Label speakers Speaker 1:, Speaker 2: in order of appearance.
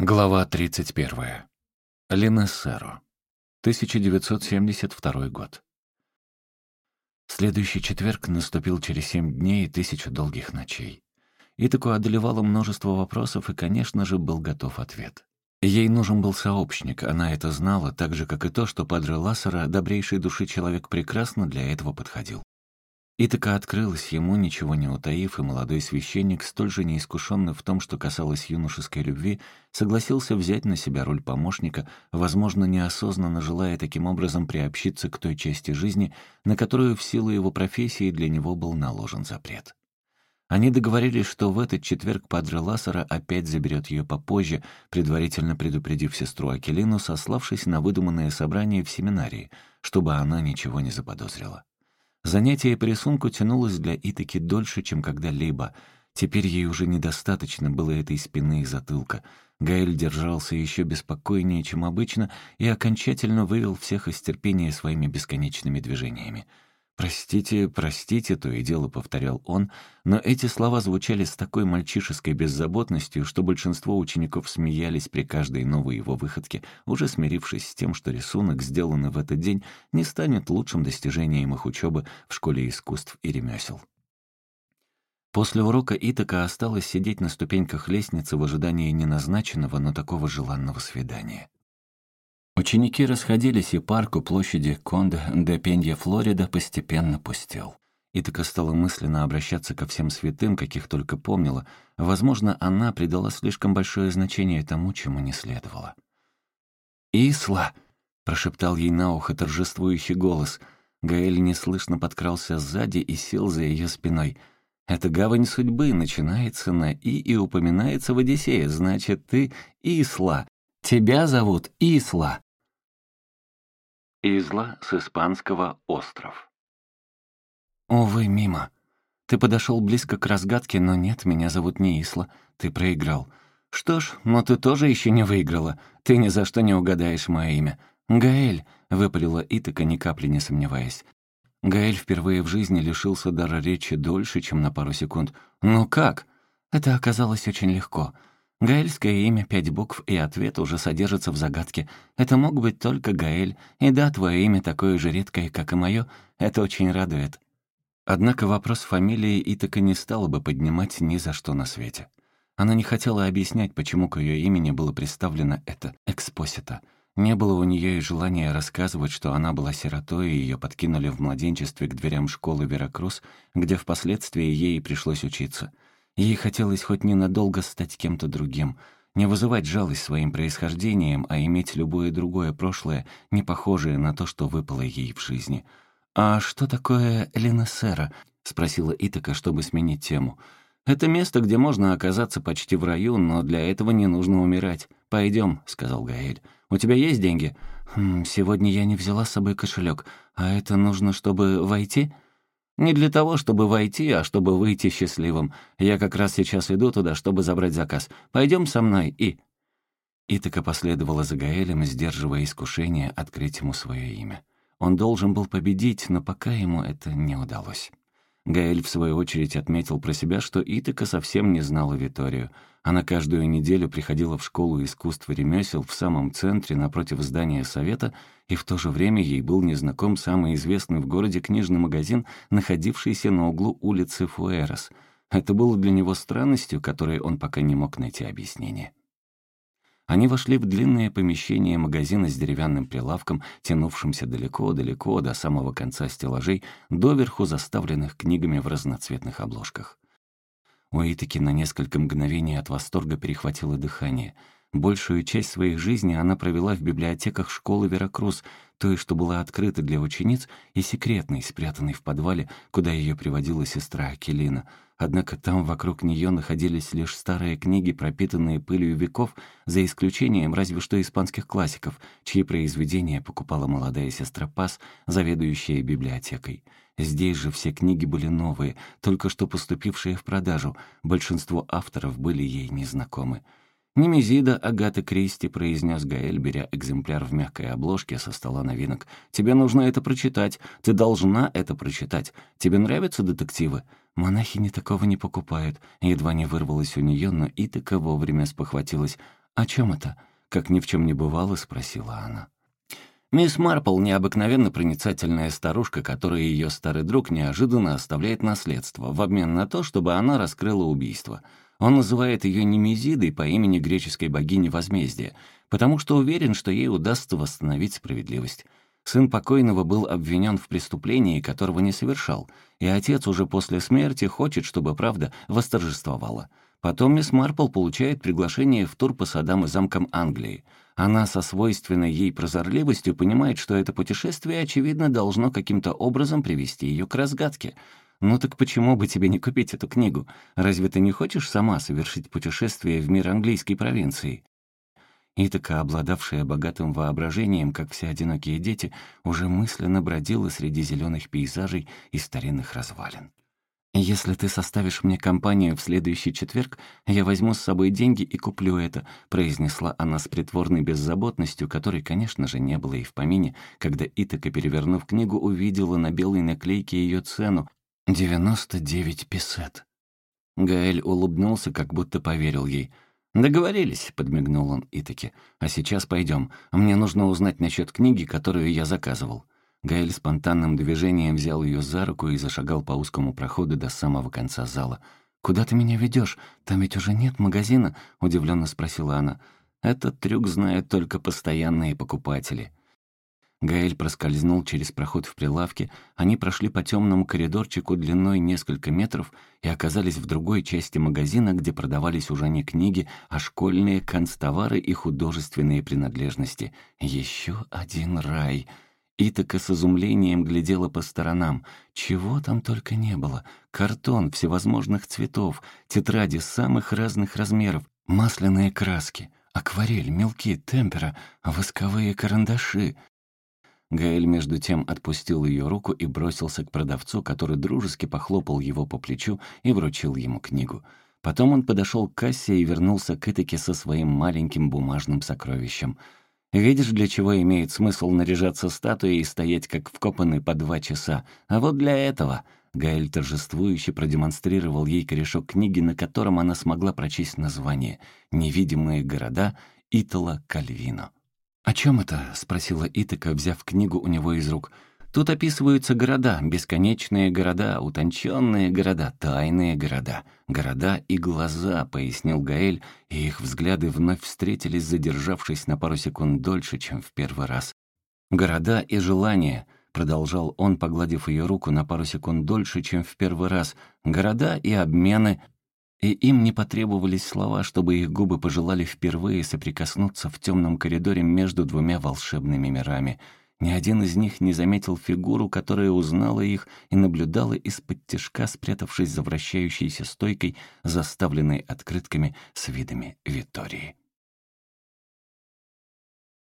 Speaker 1: Глава 31. Линессеро. 1972 год. Следующий четверг наступил через 7 дней и 1000 долгих ночей. Итаку одолевало множество вопросов, и, конечно же, был готов ответ. Ей нужен был сообщник, она это знала, так же, как и то, что Падре Лассера, добрейшей души человек, прекрасно для этого подходил. Итака открылась ему, ничего не утаив, и молодой священник, столь же неискушенный в том, что касалось юношеской любви, согласился взять на себя роль помощника, возможно, неосознанно желая таким образом приобщиться к той части жизни, на которую в силу его профессии для него был наложен запрет. Они договорились, что в этот четверг Падре Лассера опять заберет ее попозже, предварительно предупредив сестру Акелину, сославшись на выдуманное собрание в семинарии, чтобы она ничего не заподозрила. Занятие по рисунку тянулось для Итаки дольше, чем когда-либо. Теперь ей уже недостаточно было этой спины и затылка. Гаэль держался еще беспокойнее, чем обычно, и окончательно вывел всех из терпения своими бесконечными движениями. «Простите, простите», — то и дело повторял он, но эти слова звучали с такой мальчишеской беззаботностью, что большинство учеников смеялись при каждой новой его выходке, уже смирившись с тем, что рисунок, сделанный в этот день, не станет лучшим достижением их учебы в школе искусств и ремесел. После урока Итака осталось сидеть на ступеньках лестницы в ожидании неназначенного, но такого желанного свидания. Ученики расходились, и парк у площади Конде-де-Пенья-Флорида постепенно пустел. Итака стала мысленно обращаться ко всем святым, каких только помнила. Возможно, она придала слишком большое значение тому, чему не следовало. «Исла!» — прошептал ей на ухо торжествующий голос. Гаэль неслышно подкрался сзади и сел за ее спиной. «Эта гавань судьбы начинается на и упоминается в Одиссее. Значит, ты Исла. Тебя зовут Исла». Изла с испанского «остров». «Увы, мимо. Ты подошел близко к разгадке, но нет, меня зовут не Исла. Ты проиграл. Что ж, но ты тоже еще не выиграла. Ты ни за что не угадаешь мое имя. Гаэль», — выпалила Итака, ни капли не сомневаясь. Гаэль впервые в жизни лишился дара речи дольше, чем на пару секунд. «Ну как?» Это оказалось очень легко. Гаэльское имя, 5 букв, и ответ уже содержится в загадке. Это мог быть только Гаэль. И да, твое имя такое же редкое, как и мое. Это очень радует. Однако вопрос фамилии Итака не стала бы поднимать ни за что на свете. Она не хотела объяснять, почему к ее имени было представлено это «экспосита». Не было у нее и желания рассказывать, что она была сиротой, и ее подкинули в младенчестве к дверям школы Веракрус, где впоследствии ей пришлось учиться. Ей хотелось хоть ненадолго стать кем-то другим, не вызывать жалость своим происхождением, а иметь любое другое прошлое, не похожее на то, что выпало ей в жизни. «А что такое Линессеро?» — спросила Итака, чтобы сменить тему. «Это место, где можно оказаться почти в раю, но для этого не нужно умирать. Пойдем», — сказал Гаэль. «У тебя есть деньги?» «Сегодня я не взяла с собой кошелек. А это нужно, чтобы войти?» «Не для того, чтобы войти, а чтобы выйти счастливым. Я как раз сейчас иду туда, чтобы забрать заказ. Пойдем со мной и...» Итака последовала за Гаэлем, сдерживая искушение открыть ему свое имя. Он должен был победить, но пока ему это не удалось. Гаэль, в свою очередь, отметил про себя, что Итака совсем не знала Виторию. Она каждую неделю приходила в школу искусств и ремесел в самом центре, напротив здания совета, и в то же время ей был незнаком самый известный в городе книжный магазин, находившийся на углу улицы Фуэрос. Это было для него странностью, которой он пока не мог найти объяснение. Они вошли в длинное помещение магазина с деревянным прилавком, тянувшимся далеко-далеко до самого конца стеллажей, доверху заставленных книгами в разноцветных обложках. У Итаки на несколько мгновений от восторга перехватило дыхание. Большую часть своей жизни она провела в библиотеках школы Веракрус, той, что была открыта для учениц, и секретной, спрятанной в подвале, куда ее приводила сестра Акелина. Однако там вокруг нее находились лишь старые книги, пропитанные пылью веков, за исключением разве что испанских классиков, чьи произведения покупала молодая сестра Пас, заведующая библиотекой. Здесь же все книги были новые, только что поступившие в продажу. Большинство авторов были ей незнакомы. «Немезида Агаты Кристи», — произнес Гаэль, беря экземпляр в мягкой обложке со стола новинок. «Тебе нужно это прочитать. Ты должна это прочитать. Тебе нравятся детективы?» «Монахини такого не покупают», — едва не вырвалось у нее, но Итака вовремя спохватилась. «О чем это?» — как ни в чем не бывало, спросила она. Мисс Марпл — необыкновенно проницательная старушка, которой ее старый друг неожиданно оставляет наследство в обмен на то, чтобы она раскрыла убийство. Он называет ее Немезидой по имени греческой богини возмездия, потому что уверен, что ей удастся восстановить справедливость. Сын покойного был обвинен в преступлении, которого не совершал, и отец уже после смерти хочет, чтобы правда восторжествовала. Потом мисс Марпл получает приглашение в тур по садам и замкам Англии. Она со свойственной ей прозорливостью понимает, что это путешествие, очевидно, должно каким-то образом привести ее к разгадке. Ну так почему бы тебе не купить эту книгу? Разве ты не хочешь сама совершить путешествие в мир английской провинции? Итака, обладавшая богатым воображением, как все одинокие дети, уже мысленно бродила среди зеленых пейзажей и старинных развалин. «Если ты составишь мне компанию в следующий четверг, я возьму с собой деньги и куплю это», произнесла она с притворной беззаботностью, которой, конечно же, не было и в помине, когда Итака, перевернув книгу, увидела на белой наклейке ее цену — 99 песет. Гаэль улыбнулся, как будто поверил ей. «Договорились», — подмигнул он Итаке. «А сейчас пойдем. Мне нужно узнать насчет книги, которую я заказывал». Гаэль спонтанным движением взял ее за руку и зашагал по узкому проходу до самого конца зала. «Куда ты меня ведешь? Там ведь уже нет магазина?» — удивленно спросила она. «Этот трюк знают только постоянные покупатели». Гаэль проскользнул через проход в прилавке, они прошли по темному коридорчику длиной несколько метров и оказались в другой части магазина, где продавались уже не книги, а школьные канцтовары и художественные принадлежности. Еще один рай. Итака с изумлением глядела по сторонам. Чего там только не было. Картон всевозможных цветов, тетради самых разных размеров, масляные краски, акварель, мелки, темпера, восковые карандаши. Гаэль между тем отпустил ее руку и бросился к продавцу, который дружески похлопал его по плечу и вручил ему книгу. Потом он подошел к кассе и вернулся к Итаке со своим маленьким бумажным сокровищем. «Видишь, для чего имеет смысл наряжаться статуей и стоять как вкопанный по 2 часа? А вот для этого...» Гаэль торжествующе продемонстрировал ей корешок книги, на котором она смогла прочесть название «Невидимые города» Итало Кальвино. «О чем это?» — спросила Итака, взяв книгу у него из рук. «Тут описываются города, бесконечные города, утонченные города, тайные города, города и глаза», — пояснил Гаэль, и их взгляды вновь встретились, задержавшись на пару секунд дольше, чем в первый раз. «Города и желания», — продолжал он, погладив ее руку на пару секунд дольше, чем в первый раз, «города и обмены». И им не потребовались слова, чтобы их губы пожелали впервые соприкоснуться в темном коридоре между 2 волшебными мирами. Ни один из них не заметил фигуру, которая узнала их и наблюдала из-под тишка, спрятавшись за вращающейся стойкой, заставленной открытками с видами Витории.